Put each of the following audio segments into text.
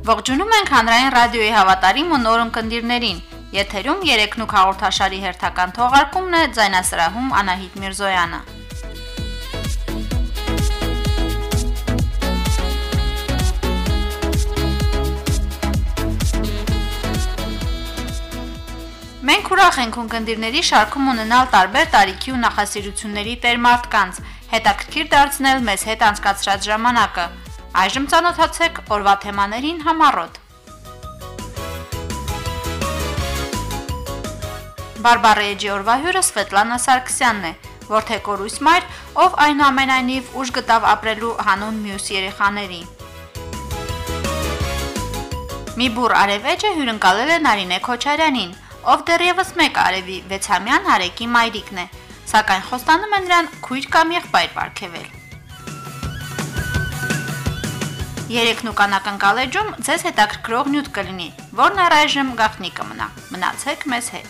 Ողջունում ենք հանրային ռադիոյի հավատարիմ ու նոր ունկնդիրներին։ Եթերում 3 հաղորդաշարի հերթական թողարկումն է, ձայնասրահում Անահիտ Միրզոյանը։ Մենք ուրախ ենք ունկնդիրների շարքում ունենալ տարբեր տարիքի ու նախասիրությունների տեր մարդկանց, հետաքրքիր դարձնել մեզ հետ անցկացրած ժամանակը։ Այժմ ծանոթացեք օրվա թեմաներին համառոտ։ Բարբառ էջի օրվա հյուրը Սվետլանա Սարգսյանն է, որդեկորույս մայր, ով այնուամենայնիվ ուժ գտավ ապրելու հանուն մյուս երեխաների։ Մի բուռ արևեջը հյուրընկալել է Նարինե Քոչարյանին, ով դեռևս մեկ արևի 6-ամյա Արեգի մայրիկն է, սակայն խոստանում է նրան քույր կամ եղբայր պարգևել։ Երեքնուկան ակնկալեջում ձեզ հետաքրքրող նյութ կլինի, որն առայժմ գաղտնի կմնա։ Մնացեք մեզ հետ։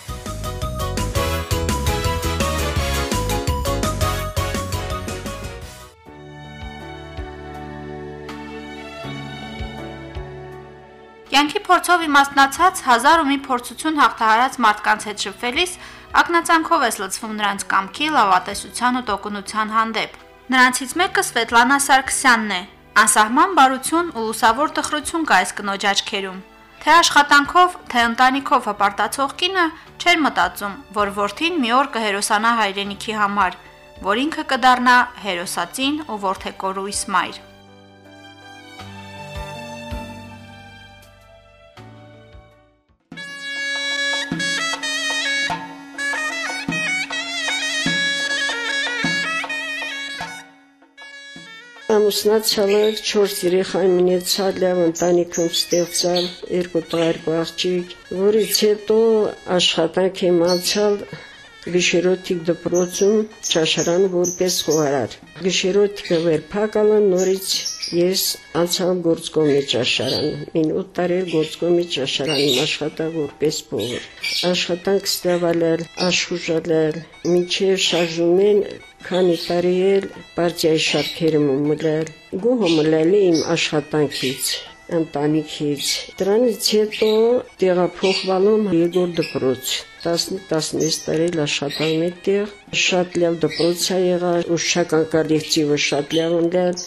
Կյանքի փորձով իմաստնացած 1001 փորձություն հաղթահարած մարդկանց հետ շփվելիս ակնածանքով ես լցվում նրանց կամքի, լավատեսության ու տոկունության հանդեպ։ Նրանցից մեկը Սվետլանա Սարգսյանն է։ Անսահման բարություն ու լուսավոր տխրություն կա այս կնոջ աչքերում։ Թե աշխատանքով, թե ընտանիքով հպարտացող կինը չէր մտածում, որ որդին մի օր կհերոսանա հայրենիքի համար, որ ինքը կդառնա հերոսածին ու որդեկորույս մայր։ Ամուսնացալ 4 երեխա ունեցալ, լավ ընտանիքում ստեղծալ, 2 տղա, 2 աղջիկ, որից հետո աշխատանք եմ անցալ Գիշերօթիկ դպրոցում ճաշարան որպես խոհարար։ Գիշերօթիկը վերփակալը նորից ես անցալ գործկոմի ճաշարան։ Մին 8 տարի գործկոմի ճաշարանում աշխատա որպես փողոր։ Աշխատանք ստեղծել, աշխուժել, մինչև շարժում են քանի տարի էլ պարտիայի շարքերում մլել։ Գոհմլել իմ աշխատանքից, ընտանիքից։ Դրանից հետո տեղափոխվալում Եգոր դպրոց 10-16 տարի աշխատում եմ տեղ, շատ լավ դպրոց է եղել, ուսուցչական կոլեկտիվը շատ լավ ունել,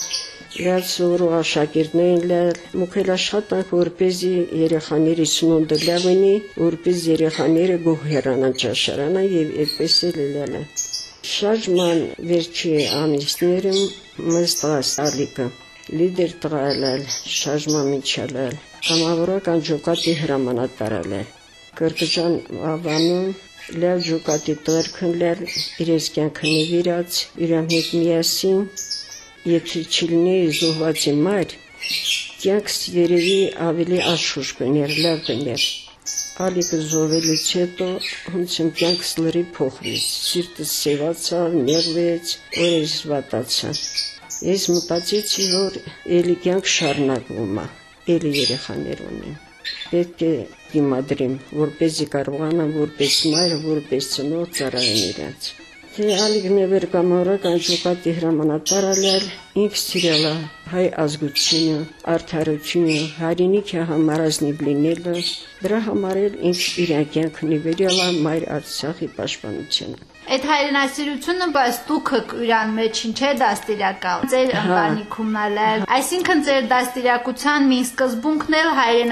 լավ աշակերտներ, մուքել աշխատանք որպեսզի երեխաների սնունդը լավ լինի, որպեսզի երեխաները գոհ հեռանան ճաշարանը եւ այդպես էլ ելել է։ Շարժման վերջի ամիսներում մեզ տղաս ալիկը լիդեր տղայել, շարժման միջալել, կամավորական ջոկատի հրամանատարել է։ Կրկջան ավանում լավ ջոկատի տղեր քննել, իրենց կյանքը նվիրած, իրան հետ միասին, եթե չլինի զոհվածի մայր, կյանքս երևի ավելի աշխուժ կներ, լավ կներ։ Ալիկը զոհվելուց հետո հունց իմ կյանքս լրի փոխվեց, սիրտս սևացավ, նեղվեց, օրերս վատացա։ Ես մտածեցի, որ էլի կյանք շարունակվում է, էլի երեխաներ ունեմ։ Պետք է դիմադրեմ, որպեսզի կարողանամ որպես մայր, որպես ծնող ծառայեմ իրենց։ Թե ալիկն է վերկամորական ջոկատի հրամանատարել, ինքս սիրել է հայ ազգությունը, արդարությունը, հայրենիքի համարազնիվ լինելը, դրա համար էլ ինքս իրան կյանք նվիրել է մայր Արցախի պաշտպանությանը։ Այդ հայրենասիրությունը բայց դուքը իրան մեջին չէ դաստիարակալ, ձեր ընտանիքումն էլ, այսինքն ձեր դաստիարակության մի սկզբունքն էլ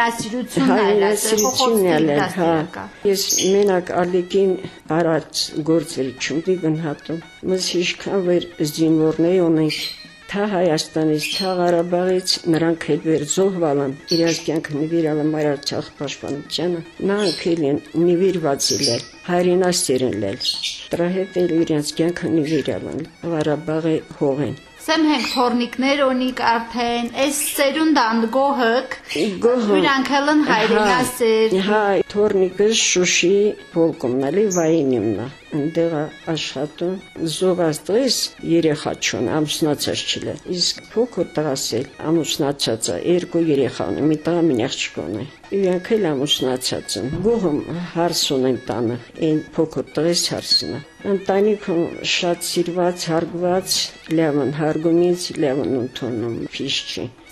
հայրենասիրությունն է, Ես մենակ ալիկին արած գործերի չունի գնահատում, մեզ ինչքան վեր զինվորներ ունենք, թա Հայաստանից, թա Ղարաբաղից նրանք էլ վեր զոհվալն, իրենց կյանքը նվիրալ են Մայր Արցախ պաշտպանությանը, նրանք էլ են նվիրված ելել, հայրենասեր ելել, դրա հետ էլ իրենց կյանքը նվիրալ են Ղարաբաղի հողին։ Սեմ հենք թորնիկներ ունիք արդեն, այս սերունդան գոհըք, իրանք հելն հայրենասեր։ Հա, թորնիկը Շուշի փոլկումնալի վայինիմնա, ընդեղ աշխատում, զոհված տղես երեխա չուն, ամուսնացած չլե, իսկ փոքր տղաս էլ ամուսնացած է, 2 երեխա ունի, մի տղա մի աղջիկ ունի։ Իրանք էլ ամուսնացած են, գոհում հարս ունեն տանը, այն փոքր տղես հարսն է։ Ընտանիքում շատ սիրված, հարգված, լավ են հարգումից, լավ են ընդունում, փիշ չի։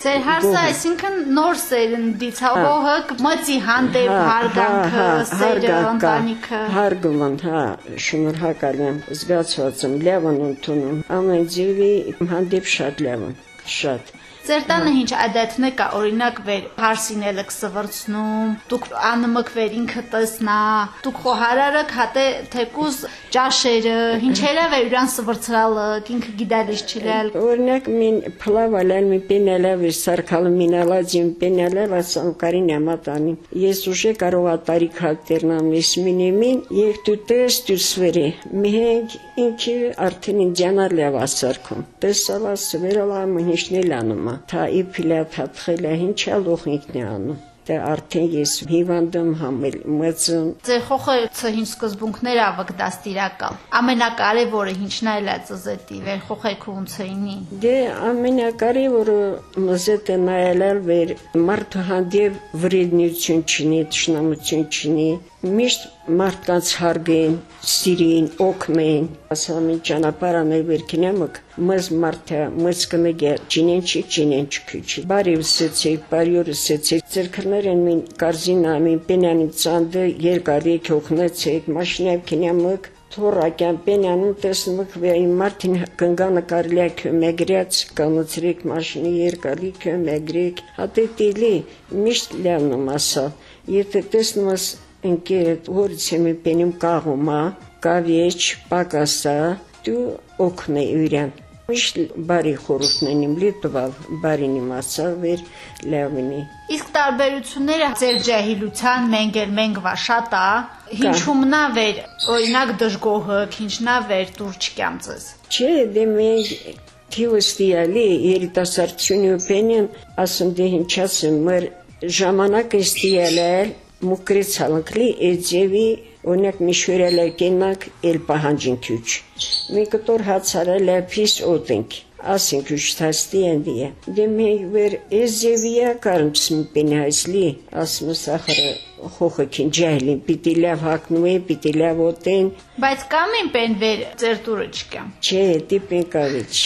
Ձեր հարցը այսինքն նոր սերնդից հողը մծի հանդեպ հարգանքը, սերը, ընտանիքը։ Հարգում, շնորհակալ եմ, զգացված եմ, լավ եմ ընդունում, ամեն ձևի հանդեպ շատ լավ եմ, շատ։ Ձեր տանը ինչ ադեթն կա, օրինակ վեր հարսինել եք սվրցնում, դուք անմք վեր ինքը տեսնա, դուք խոհարարը հատե թեկուզ ճաշերը, ինչերը վեր ուրան սվրցրալը, ինքը գիդալիս չիլել։ Օրինակ մին փլավալել մի պենելավ սարքալ մինալածին պենելավ ասանկարին ամատանի։ Ես ուժե կարող ատարի քարտերնամ ես մինեմին, եւ դու տես դու սվերի։ Մենք ինքը արդեն ինձանալ լավ ասարքում։ Տեսալա սվերալա մհիշնել անում։ Թա իփիլա թափխելա ինչա լոխնիկն է անում դա արդեն ես հիվանդում համել մծում ձեր խոխը ինչ սկզբունքներ ավակ դաստիրակալ ամենակարևորը ինչն այլ է ծզետի վեր խոխեքը ունցեինի դե ամենակարևորը մզետը նայել վեր մարդու հանդեպ վրեդնություն չունի տշնամություն չունի միշտ մարդկանց հարգեն, սիրին, օգնեն, ասում են ճանապարհը վերքինեմք, մզ մարդը, մզ կնեգե, չինեն չքուչի։ Բարի վսեցեք, բարյորը վսեցեք, ձերքներ են մին կարզինա, մին պենյանի ծանդը, երկարիք օգնեցեք, մաշինայվ կինեմք, թորակյան պենյանում տեսնմք վեի մարդին կնգանը կարլյակ մեգրյաց, կանոցրեք մաշինի երկարիք մեգրեք, հատե տիլի, միշտ լավնում ասա, եթե տեսնումս ընկերդ որից եմ պենում կաղումա, կավիեչ, պակասա, դու օգնե ուրյան։ Միշտ բարի խորութն եմ լիտվալ, բարին իմացա վեր լավնի։ Իսկ տարբերությունները ձեր ջահիլության մենք վաշատա, հինչումնա վեր, օրինակ դժգոհը, հինչնա վեր դուր չկյամծыз։ Չէ, դե մենք թիվստիալի երիտասարդությունը պենին, ասում դե հինչասում մր ժամանակ ստիալել Մուկրից հալանքլի էջևի օրինակ միշվերել եկենակ էլ պահանջին քյուչ։ Մի կտոր հացարել է պիս օտենք, ասին քյուչ թաստի ենդի է։ Դե մենք վեր էջևիա կարմսմ պենհայսլի, ասում սախրը խոխքին ջահլին, պիտի լավ հակնում է, պիտի լավ օտեն։ Բայց կամին պեն վեր ձեր դուրը չկամ։ Չէ, տիպեն կավիչ։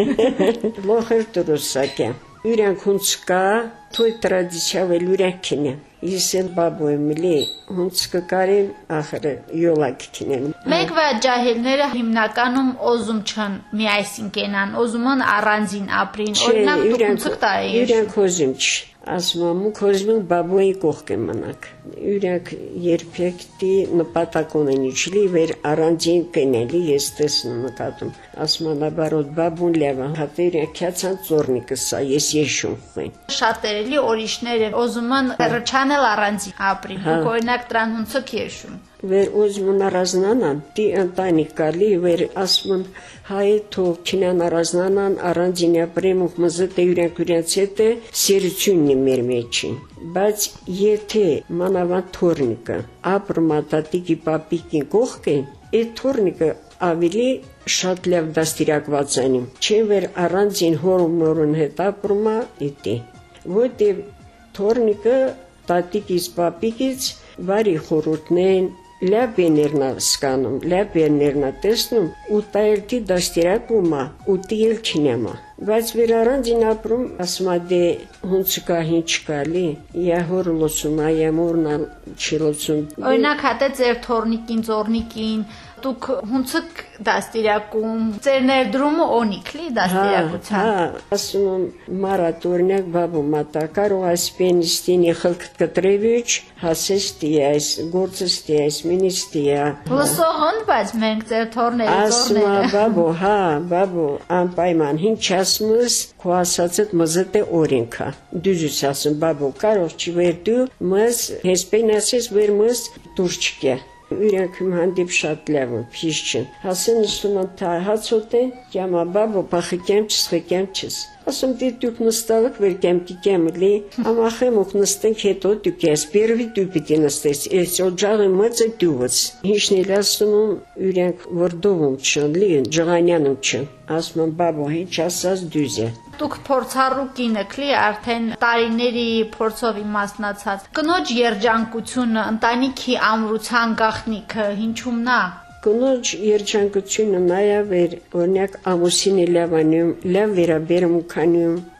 Լոխեր դուրուսակյա։ Ուրյանք հունց կա, թոյ տրադիցիա վել ուրյանք կինը։ Ես էլ բաբու եմ լի, հունց կկարին ախրը յոլակ կինեն։ Մենք վա ջահելները հիմնականում օզում չն մի այսինքենան, օզումն առանձին ապրին, օրինակ դուք հունցք տարեի։ Ուրյանք օզում չ, ասմամ ու կոզմին բաբուի կողք է մնակ։ Ուրյանք երբեք դի նպատակ ունեն իչլի, վեր առանձին կենելի ես տեսնում նկատում։ Ասմանաբարոտ բաբուն լավը, հատը ուրյանք կյացան ծորնիկը սա, ես եշում խույն։ Շատերելի օրիշները օզումն ռչանել առանձին ապրին, դուք օրինակ տրան հունցք եշում։ Վեր ոզմուն առազնանան, դի ընտանիք կալի, վեր ասմն հայ թող կինան առազնանան, առանձին ապրեմ ու մզըտ է ուրյանք հետ է սերությունն է մեր մեջին։ Բայց եթե մանավան թորնիկը ապրմա տատիկի պապիկին կողք են, այդ թորնիկը ավելի շատ լավ դաստիրակված անիմ, չէ վեր առանձին հորում հետ ապրմա իտի, որտև թորնիկը տատիկից պապիկից վարի խորութնեն, լավ էներնա սկանում, լավ էներնա տեսնում, ու տայելքի դաստիրակումա, ու տիել չինեմա։ Բայց վեր առանձին ապրում, ասմա դե հունցկա հինչ կալի, յա հոր լոցումա, յա մորնա չի լոցում։ Օրինակ հատե ձեր թորնիկին, ծորնիկին, դուք հունցք դաստիրակում, ձեր ներդրումը օնիքլի դաստիրակության։ Հա, ասում մարատ օրինակ բաբու մատա, կարող այս պենիստինի խլկ կտրևիչ, հասես տիայս, գործս տիայս, մինիս տիա։ Լսողն, բայց մենք ձեր թորները, ասմա բաբու, հա, բաբու, անպայման, հինչ ասմս, քո ասացդ մզըտ է օրինքա։ Դուզուս ասում, բաբու, կարող չի վեր դու, մզ, հեսպեն ասես վեր մզ դուր չկե։ Ուրյանք հանդիպ շատ լավ է, փիշ չն։ Հասեն նստում թա հացոտ է, կյամա բաբո պախիկեմ չս, խեկեմ չս։ Ասում դի դուք նստալық վեր կեմքի կեմլի, ամախեմ ուխ նստենք հետո դուք ես, պերվի դու պիտի նստես, ես օջաղը մծը դուվыз։ Հիշնել ասում ուրյանք վորդովում չն, լին, ջղանյանում չն, ասում բաբո հինչ ասած դուզ է։ Դուք փորձառու կինըքլի արդեն տարիների փորձով իմաստնացած կնոջ երջանկությունը ընտանիքի ամրության գաղտնիքը հինչումնա կնոջ երջանկությունը նայավ էր օրինակ ամուսինի լավանում լավ վերաբերմունքանում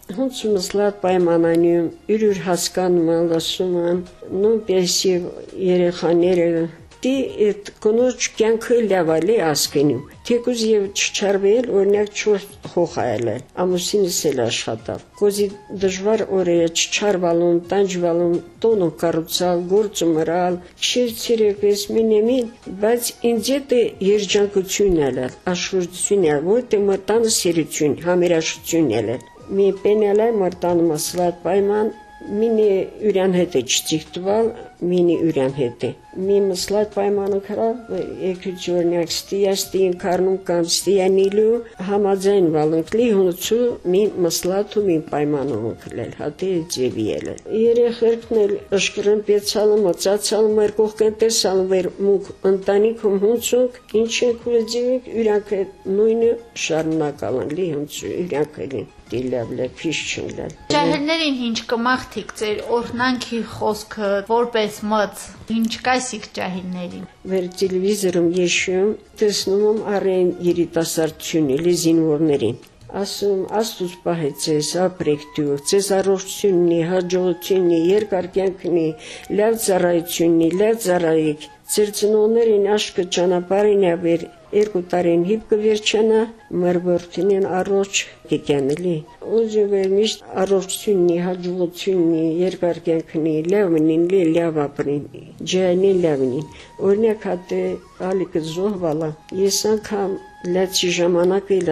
Հունցում սլատ պայմանանյում, յուրուր հասկանում են, լսում են, նույնպես և երեխաները դի այդ կնոջ կյանքը լավալի ասկենում, թեկուզ և չչարվել, օրինակ չոր խոխայել է, ամուսինս էլ աշխատավ, կոզի դժվար օրերը չչարվալում, տանջվալում, տոնը կարուցալ, գործը մրալ, շերցերեպես մինեմին, բայց ինձ ետ է երջանկություն էլ է, աշխորություն էլ, որդ է մրտանը սերություն, համերաշություն էլ է, մի պենել է մրտանը մասլատ պայման, մինի ուրյան հետ է չծիգտվալ, մինի ուրյան հետ է։ Մի մսլատ պայմանը կրավ, եկուց օրնյակ ստիին կարնում կամ ստիանիլու համաձայն վալնքլի հունցու մի մսլատ ու մի պայմանում ընկլել, հատի է ձևի էլ է։ Երեխերքն էլ ըշկրն պեցալը, մծացալը, մերկող կենտեսալը վեր մուկ ընտանիքում հունցունք, ինչ ենք ուզիվենք, ուրանք է նույնը շարունակալն լի հունցու, ուրանք էլին։ Դիլավլը փիշ չնլել։ Ջահելներին ինչ կմաղթիք ձեր օրհնանքի խոսքը որպես մծ ինչ կայսիկ ջահելներին։ Վեր տելևիզորում եշում տեսնում առեն երիտասարդությունը լեզինվորներին։ Ասում աստուց պահեց ես ապրեք դու, ձեզ առողջություննի, հաջողություննի, երկար կյանքնի, լավ ծառայություննի, լավ ծառայեք։ Ձեր ծնողներին աշկը ճանապարհին ավեր երկու տարին հիպ կվերջանա, մրբորթինեն առողջ կյանելի։ Ուզում էր միշտ առողջություննի, հաջողություննի, երկար կյանքնի, լավնին, լավ ապրին, ջանին լավնին։ Օրինակ հատե ալիքը զոհվալա, ես անգամ լացի ժամանակ էլ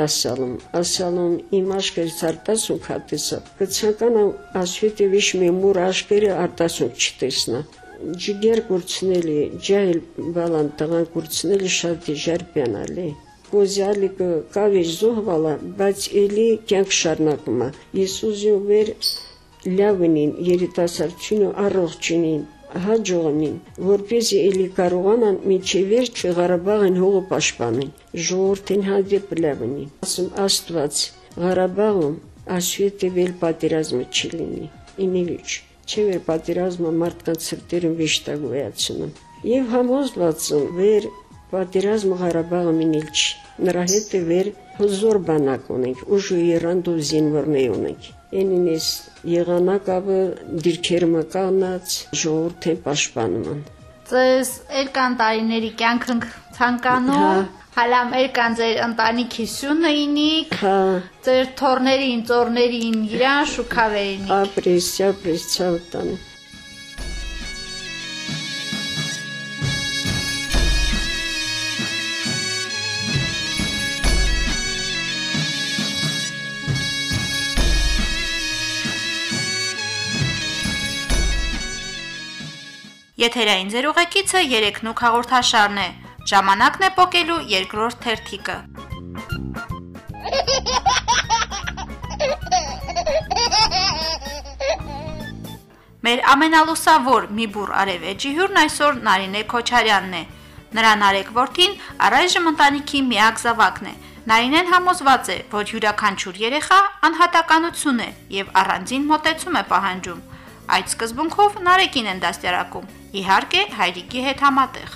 ասալում իմ աշկերից արտասունք հատեսա, կցանկանամ ասվետևիշ մի մուր աշկերը արտասունք չտեսնա։ Ջիգեր կուրցնելի, ջահել բալան տղան կուրցնելի շատ դիժար պյանալի։ Կոզյալիկը կավեր զոհվալա, բայց էլի կյանք շարնակում է։ Ես ուզում վեր լավնին, երիտասարդությունը առողջինին, հաջողնին, որպեսզի էլի կարողանան միջև վերջը Ղարաբաղին հողը պաշտպանեն, ժողովրդին հանդեպ լավնին։ Ասում Աստված, Ղարաբաղում ասվետևել պատերազմը չի լինի, ինիվիչ։ Չէ վեր պատերազմը մարդկանց սրտերում վիշտագոյացնում։ Եվ համոզված եմ, վեր պատերազմը Ղարաբաղը մինել չի։ Նրա հետ է վեր հզոր բանակ ունենք, ուժու երանդով զինվորներ ունենք։ Ենին ես եղանակավը դիրքեր մկանած ժողորդ են պաշպանում են։ Ձեզ էրկան տարիների կյանք ցանկանում Հալամ էրկան ձեր ընտանիքի սյունը ինիք, ձեր թորներին, ծորներին, իրան շուքավերինիք։ Ապրես չավտան։ Եթերային ձեր ուղեկիցը երեքնուք հաղորդաշարն է։ Ժամանակն է պոկելու երկրորդ թերթիկը։ Մեր ամենալուսավոր մի բուռ արևեջի հյուրն այսօր Նարինե Քոչարյանն է։ Նրա նարեկ որդին առայժմ ընտանիքի միակ զավակն է։ Նարինեն համոզված է, որ յուրաքանչյուր երեխա անհատականություն է եւ առանձին մոտեցում է պահանջում։ Այդ սկզբունքով նարեկին են դաստիարակում, իհարկե հայրիկի հետ համատեղ։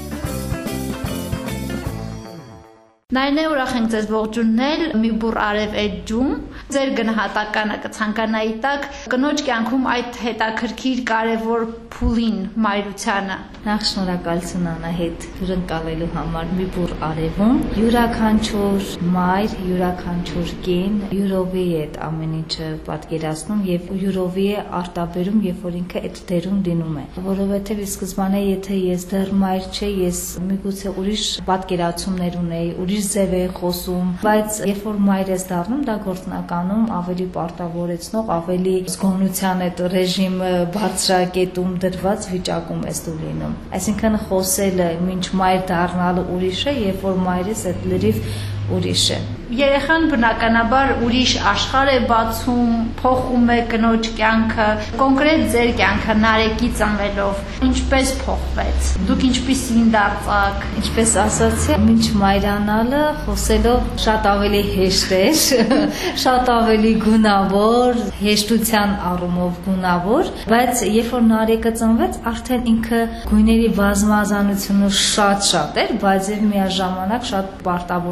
Նայնե ուրախ ենք ձեզ ողջունել մի բուռ արև էջում, ձեր գնահատականը կցանկանայի տակ կնոջ կյանքում այդ հետաքրքիր կարևոր փուլին մայրությանը։ Նախ շնորհակալություն Անահիտ հյուրընկալելու համար մի բուռ արևում, յուրաքանչյուր մայր, յուրաքանչյուր կին յուրովի է այդ ամեն ինչը պատկերացնում եւ յուրովի է արտաբերում, երբ որ ինքը այդ դերում դինում է, որովհետեւ ի սկզբանե եթե ես դեռ մայր չէ, ես միգուցե ուրիշ պատկերացումներ ունեի, ուրիշ ձև է խոսում, բայց երբ որ մայր ես դառնում, դա գործնականում ավելի պարտավորեցնող, ավելի զգոնության այդ ռեժիմը բարձրակետում դրված վիճակում ես դու լինում։ Այսինքն խոսելը մինչ մայր դառնալը ուրիշ է, երբ որ մայրս այդ լրիվ ուրիշ է։ Երեխան բնականաբար ուրիշ աշխարհ է բացում, փոխում է կնոջ կյանքը, կոնկրետ ձեր կյանքը նարեկից անվելով ինչպես փոխվեց։ Դուք ինչպիսին դարձաք։ Ինչպես ասացի, մինչ մայրանալը խոսելով շատ ավելի հեշտ էր, շատ ավելի գունավոր, հեշտության առումով գունավոր, բայց երբ որ նարեկը ծնվեց, արդեն ինքը գույների բազմազանությունը շատ էր, բայց եւ միաժամանակ շատ պարտավորեցնող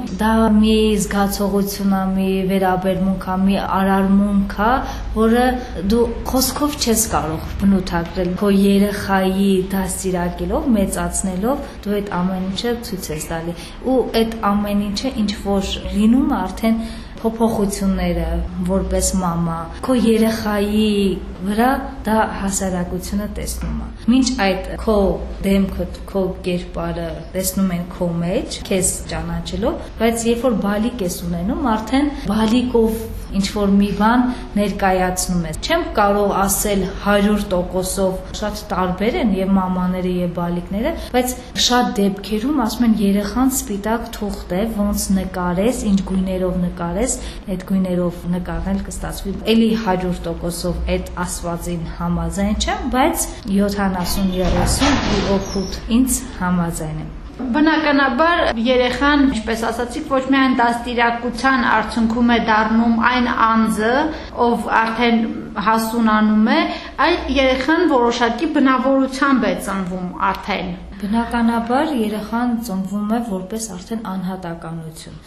դա մի զգացողություն է, մի վերաբերմունք է, մի արարմունք է, որը դու խոսքով չես կարող բնութագրել։ Քո երեխայի դաստիարակելով, մեծացնելով դու այդ ամեն ինչը ցույց ես տալի։ Ու այդ ամեն ինչը ինչ որ լինում է արդեն փոփոխությունները որպես մամա քո երեխայի վրա դա հասարակությունը տեսնում է մինչ այդ քո դեմքը քո կերպարը տեսնում են քո մեջ քեզ ճանաչելով բայց երբ որ բալիկ ես ունենում արդեն բալիկով ինչ որ մի բան ներկայացնում ես չեմ կարող ասել 100%-ով շատ տարբեր են եւ մամաները եւ բալիկները բայց շատ դեպքերում ասում են երեխան սպիտակ թուղթ է ոնց նկարես ինչ գույներով նկարես այդ գույներով նկարել կստացվի էլի 100%-ով այդ ասվածին համաձայն չեմ բայց 70-30 օգուտ ինձ համաձայն եմ Բնականաբար երեխան, ինչպես ասացիք, ոչ միայն դաստիարակության արդյունքում է դառնում այն անձը, ով արդեն հասունանում է, այլ երեխան որոշակի բնավորությամբ է ծնվում արդեն։ Բնականաբար երեխան ծնվում է որպես արդեն անհատականություն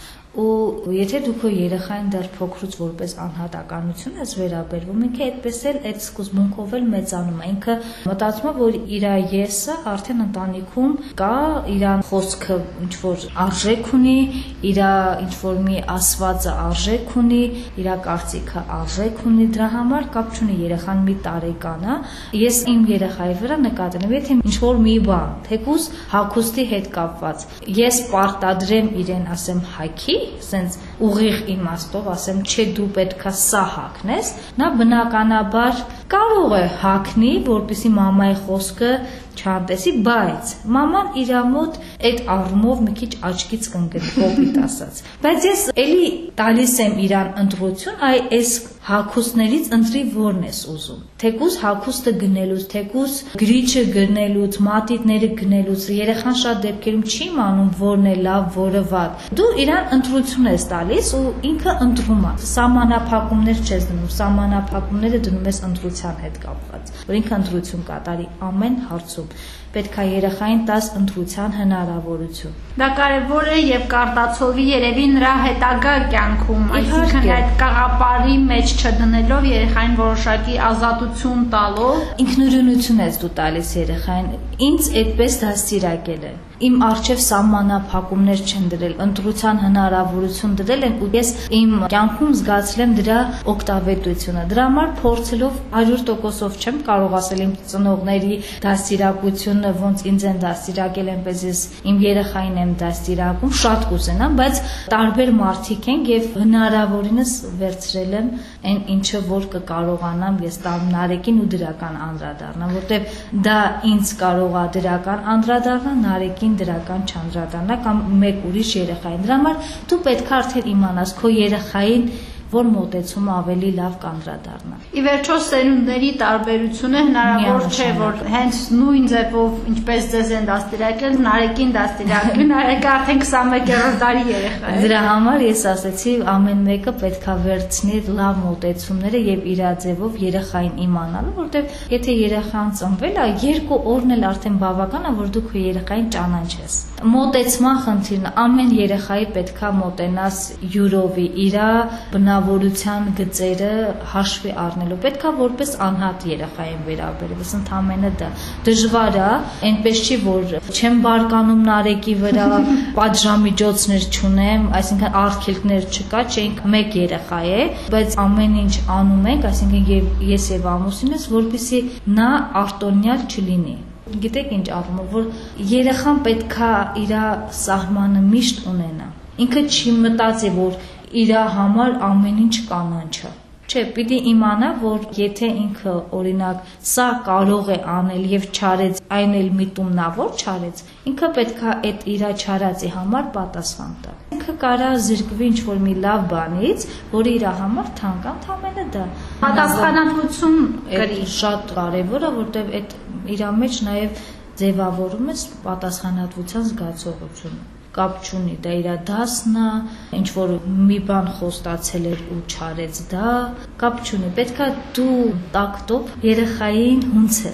ու եթե դու քո երեխային դեռ փոքրուց որպես անհատականություն ես վերաբերվում, ինքը այդպես էլ այդ սկզբունքով էլ մեծանում է։ Ինքը մտածում է, որ իր եսը արդեն ընտանիքում կա, իր խոսքը ինչ որ արժեք ունի, իր ինչ որ մի ասվածը արժեք ունի, իր կարծիքը արժեք ունի, դրա համար կապ չունի երեխան մի տարեկան է։ Ես իմ երեխայի վրա նկատել եմ, եթե ինչ որ մի բան, թեկուզ հագուստի հետ կապված, ես պարտադրեմ իրեն ասեմ հագի սենց ուղիղ իմաստով ասեմ չէ դու պետքա սա հագնես նա բնականաբար կարող է հագնի որպեսզի մամայի խոսքը չհանդեսի բայց մաման իր մոտ այդ առումով մի քիչ աչքից կընկնի կոպիտ ասած բայց ես էլի տալիս եմ իրան ընտրություն այ այս հագուստներից ընտրի որն ես ուզում թեկուզ հագուստը գնելուց թեկուզ գրիչը գնելուց մատիտները գնելուց երեխան շատ դեպքերում չի իմանում որն է լավ որը վատ դու իրան ընտրություն ես տալիս ու ինքը ընտրում է սահմանափակումներ չես դնում սահմանափակումները դնում ես ընտրության հետ կապված որ ինքը ընտրություն կատարի ամեն հարցում պետք է երեխային տաս ընտրության հնարավորություն դա կարևոր է եւ կարտացոլվի երևի նրա հետագա կյանքում այսինքն այդ կաղապարի մեջ չդնելով երեխային որոշակի ազատություն տալով ինքնուրույնություն ես դու տալիս երեխային ինձ այդպես դաստիարակել է իմ արժև սահմանափակումներ չեն դրել ընտրության հնարավորություն դրել են ու ես իմ կյանքում զգացել եմ դրա օգտավետությունը դրա համար փորձելով 100%-ով չեմ կարող ասել իմ ծնողների դաստիարակությունը ոնց ինձ են դաստիարակել այնպես ես իմ երեխային եմ դաստիարակում շատ կուզենամ բայց տարբեր մարդիկ են եւ հնարավորինս վերցրել եմ այն ինչը որ կկարողանամ ես տամ Նարեկին ու դրական անդրադառնամ որտեվ դա ինձ կարող է դրական անդրադառնալ Նարեկին դրական չանդրադառնա կամ մեկ ուրիշ երեխային դրա համար դու պետք է արդեն իմանաս քո երեխային որ մոտեցումը ավելի լավ կանդրադառնա։ Ի վերջո սերունդների տարբերությունը հնարավոր չէ, որ հենց նույն ձևով ինչպես ձեզ են դաստիարակել, Նարեկին դաստիարակել, Նարեկը արդեն 21-րդ դարի երեխա է։ Դրա համար ես ասացի, ամեն մեկը պետքա վերցնի լավ մոտեցումները եւ իր ձևով երեխային իմանալու, որտեղ եթե երեխան ծնվել է, 2 օրն էլ արդեն բավական է, որ դու քո երեխային ճանաչես։ Մոտեցման խնդիրն ամեն երեխայի պետքա մոտենաս յուրովի իր բնավորության գծերը հաշվի առնելու պետքա որպես անհատ երեխային վերաբերվես ընդամենը դա դժվար է այնպես չի որ չեմ բարկանում Նարեկի վրա պատժամիջոցներ չունեմ այսինքն արգելքներ չկա չենք մեկ երեխա է բայց ամեն ինչ անում ենք այսինքն ես եւ ամուսինս որպեսզի նա արտոնյալ չլինի Գիտեք ինչ առումով որ երեխան պետքա իր սահմանը միշտ ունենա ինքը չի մտածի որ իր համար ամեն ինչ կանանչ է Չէ, պիտի իմանա, որ եթե ինքը օրինակ սա կարող է անել եւ չարեց, այն էլ միտումնա որ չարեց, ինքը պետք է այդ իր չարածի համար պատասխան տա։ Ինքը կարա զրկվի ինչ-որ մի լավ բանից, որը իր համար թանկ է, ընդամենը դա։ Պատասխանատվություն կրի։ Շատ կարևոր է, որտեղ այդ իր մեջ նաեւ ձևավորում է պատասխանատվության զգացողությունը։ Կապ չունի, դա իր դասն է, ինչ որ մի բան խոստացել էր ու չարեց դա, կապ չունի, պետքա դու տակտոп երեխային հունցես։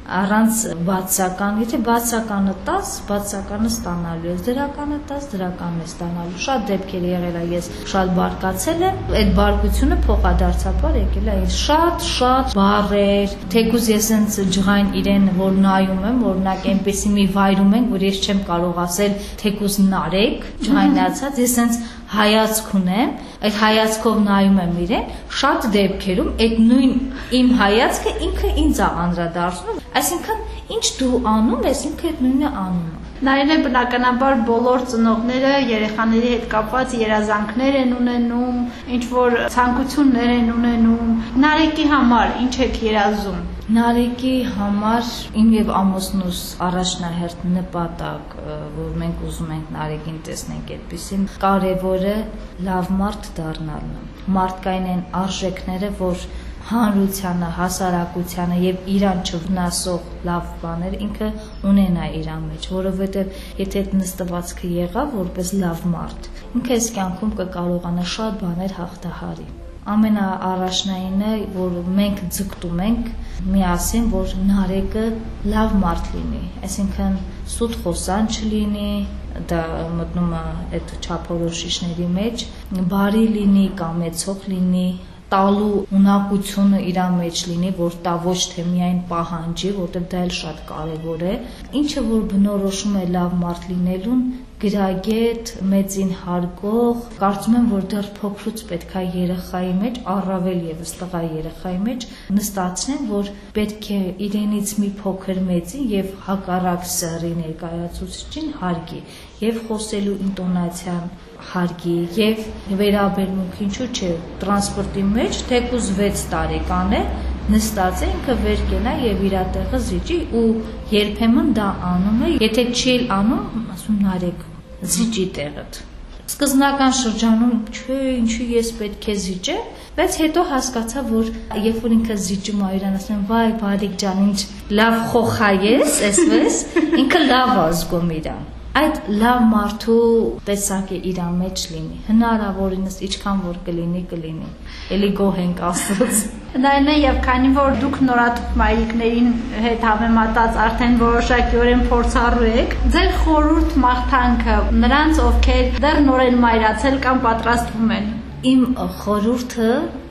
առանց բացական, եթե բացականը 10, բացականը ստանալու ես, դրականը 10, դրականը ստանալու։ Շատ դեպքեր եղել է, ես շատ բարկացել եմ, այդ բարկությունը փոխադարձաբար եկել է ինձ շատ բառեր, թեկուզ ես ինձ ջղային իրեն որ նայում եմ, օրինակ այնպեսի մի վայրում ենք, որ ես չեմ կարող ասել թեկուզ նարեք, ջղայնացած, ես ինձ հայացք ունեմ, այդ հայացքով նայում եմ իրեն, շատ դեպքերում այդ նույն իմ հայացքը ինքը ինձ է անդրադարձնում, այսինքն ինչ դու անում ես, ինքը այդ նույնը անում է։ Նայել եմ բնականաբար բոլոր ծնողները երեխաների հետ կապված երազանքներ են ունենում, ինչ որ ցանկություններ են ունենում, Նարեկի համար ինչ եք երազում։ Նարեկի համար իմ եւ ամուսնուս առաջնահերթ նպատակ, որ մենք ուզում ենք Նարեկին տեսնենք այդպեսին, կարևորը լավ մարդ դառնալն է։ Մարդկային են արժեքները, որ հանրությանը, հասարակությանը եւ իրան չվնասող լավ բաներ ինքը ունենա իրան մեջ, որովհետեւ եթե այդ նստվածքը եղավ որպես լավ մարդ, ինքը այս կյանքում կկարողանա շատ բաներ հաղթահարի։ Ամենաառաջնայինը, որ մենք ձգտում ենք միասին, որ Նարեկը լավ մարդ լինի, այսինքն սուտ խոսան չլինի, դա մտնում է այդ չափորոշիչների մեջ, բարի լինի, կամեցող լինի, տալու ունակությունը իր մեջ լինի, որ տա ոչ թե միայն պահանջի, որտեղ դա էլ շատ կարևոր է, ինչը որ բնորոշում է լավ մարդ լինելուն, գրագետ, մեծին հարգող, կարծում եմ, որ դեռ փոքրուց պետք է երեխայի մեջ, առավել եւս տղա երեխայի մեջ նստացնեն, որ պետք է իրենից մի փոքր մեծին եւ հակառակ սեռի ներկայացուցիչին հարգի եւ խոսելու ինտոնացիան հարգի եւ վերաբերմունք ինչու՞ չէ տրանսպորտի մեջ թեկուզ 6 տարեկան է նստած է ինքը վեր կենա եւ իր տեղը զիջի ու երբեմն դա անում է եթե չի անում ասում Նարեկ զիջի տեղդ սկզբնական շրջանում չէ ինչու ես պետք է զիջեմ բայց հետո հասկացա որ երբ որ ինքը զիջում է իրան ասում վայ բարիկ ջան ինչ լավ խոխա ես այսպես ինքը լավ ազգում իրան այդ լավ մարդու տեսակը իր մեջ լինի հնարավորինս ինչքան որ կլինի էլի գոհ ենք աստծոց Դայնը եւ քանի որ դուք նորաթուխ մայրիկներին հետ համեմատած արդեն որոշակիորեն փորձառու եք ձեր խորհուրդ մաղթանքը նրանց ովքեր դեռ նոր են մայրացել կամ պատրաստվում են իմ խորհուրդը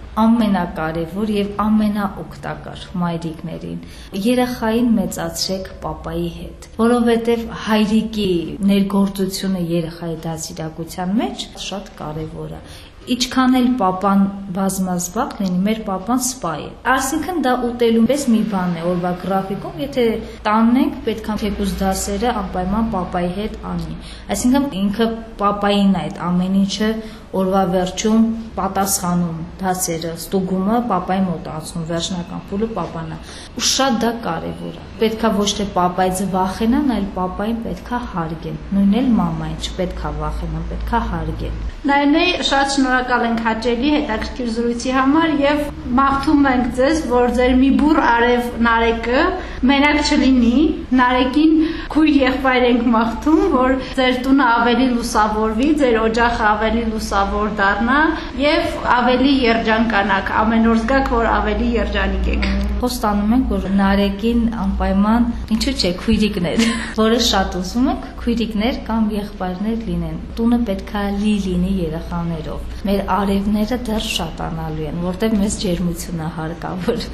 ամենակարևոր եւ ամենաօգտակար մայրիկներին երեխային մեծացրեք պապայի հետ որովհետեւ հայրիկի ներգործությունը երեխայի դասիրակության մեջ շատ կարևոր է Ինչքան էլ պապան բազմազբաղ լինի, մեր պապան սպա է։ Այսինքն դա ուտելու պես մի բան է, օրվա գրաֆիկում, եթե տանն ենք, պետք է թեկուզ դասերը անպայման պապայի հետ անի։ Այսինքն ինքը պապային է այդ ամեն ինչը օրվա վերջում պատասխանում դասերը, ստուգումը պապայի մոտ անցնում, վերջնական փուլը պապան է։ Ու շատ դա կարևոր է։ Պետք է ոչ թե պապայից վախենան, այլ պապային պետք է հարգեն։ Նույնն էլ մամային չպետք է վախենան, պետք է հարգեն։ Նայնե շատ շնորհակալ ենք հաճելի հետաքրքիր զրույցի համար եւ մաղթում ենք ձեզ, որ ձեր մի բուռ արև Նարեկը մենակ չլինի, Նարեկին քույր եղբայր ենք մաղթում, որ ձեր տունը ավելի լուսավորվի, ձեր օջախը ավելի լուսավոր դառնա եւ ավելի երջանկանաք, ամեն օր զգաք, որ ավելի երջանիկ եք։ Խոստանում ենք, որ Նարեկին անպայման ինչու՞ չէ քույրիկներ, որը շատ ուզում ենք, քույրիկներ կամ եղբայրներ լինեն։ Տունը պետքա լինի երեխաներով։ Մեր արևները դեռ շատանալու են, որտեղ մեզ ջերմություն է հարկավոր։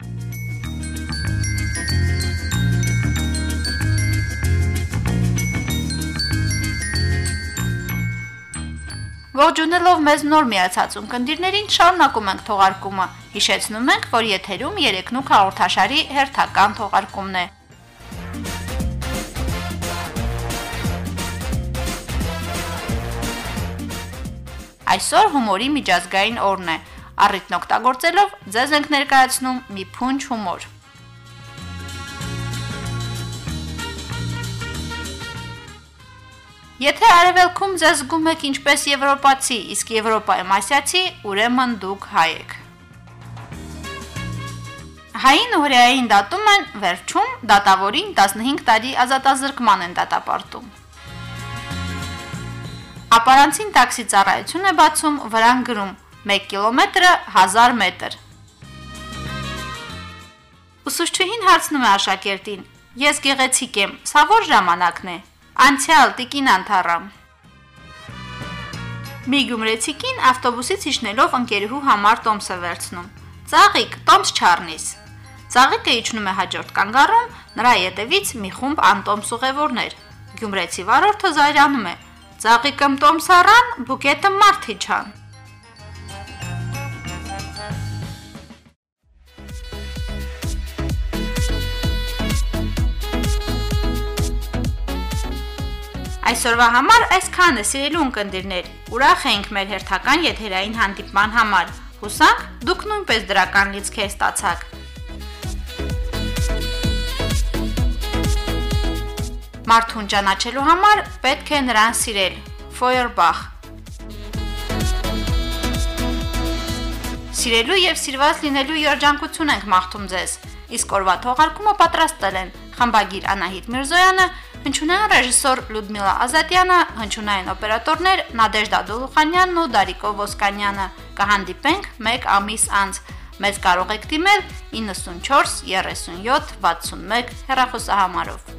Ողջունելով մեզ նոր միացած ունկնդիրներին շարունակում ենք թողարկումը։ Հիշեցնում ենք, որ եթերում երեքնուք հաղորդաշարի հերթական թողարկումն է։ Այսօր հումորի միջազգային օրն է։ Առիթն օգտագործելով ձեզ ենք ներկայացնում մի փունջ հումոր։ Եթե արևելքում ձեզ զգում եք ինչպես եվրոպացի, իսկ Եվրոպայում ասիացի, ուրեմն դուք հայ եք։ Հային ու հրեային դատում են, վերջում դատավորին 15 տարի ազատազրկման են դատապարտում։ Ապարանցին տաքսի ծառայություն է բացում, վրան գրում 1 կիլոմետրը 1000 մետր։ Ուսուցչուհին հարցնում է աշակերտին. «Ես գեղեցիկ եմ, սա որ ժամանակն է»։ Անցյալ տիկին Անթառամ։ Մի գյումրեցի կին ավտոբուսից իջնելով ընկերուհու համար տոմս է վերցնում։ «Ծաղիկ, տոմս չառնիս»։ Ծաղիկը իջնում է հաջորդ կանգառում, նրա ետևից մի խումբ անտոմս ուղևորներ։ Գյումրեցի վարորդը զայրանում է. «Ծաղիկըմ տոմս առան, բուկետը մարդ իջան»։ Այսօրվա համար այսքանը, սիրելի ունկնդիրներ։ Ուրախ ենք մեր հերթական եթերային հանդիպման համար։ Հուսանք դուք նույնպես դրական լիցքեր ստացաք։ Մարդուն ճանաչելու համար պետք է նրան սիրել։ Ֆոյերբախ։ Սիրելու եւ սիրված լինելու երջանկություն ենք մաղթում ձեզ։ Իսկ օրվա թողարկումը պատրաստել են խմբագիր Անահիտ Միրզոյանը, հնչյունային ռեժիսոր Լյուդմիլա Ազատյանը, հնչյունային օպերատորներ Նադեժդա Դոլուխանյանն ու Դարիկո Ոսկանյանը։ Կհանդիպենք մեկ ամիս անց։ Մեզ կարող եք դիմել 94 37 61 հեռախոսահամարով։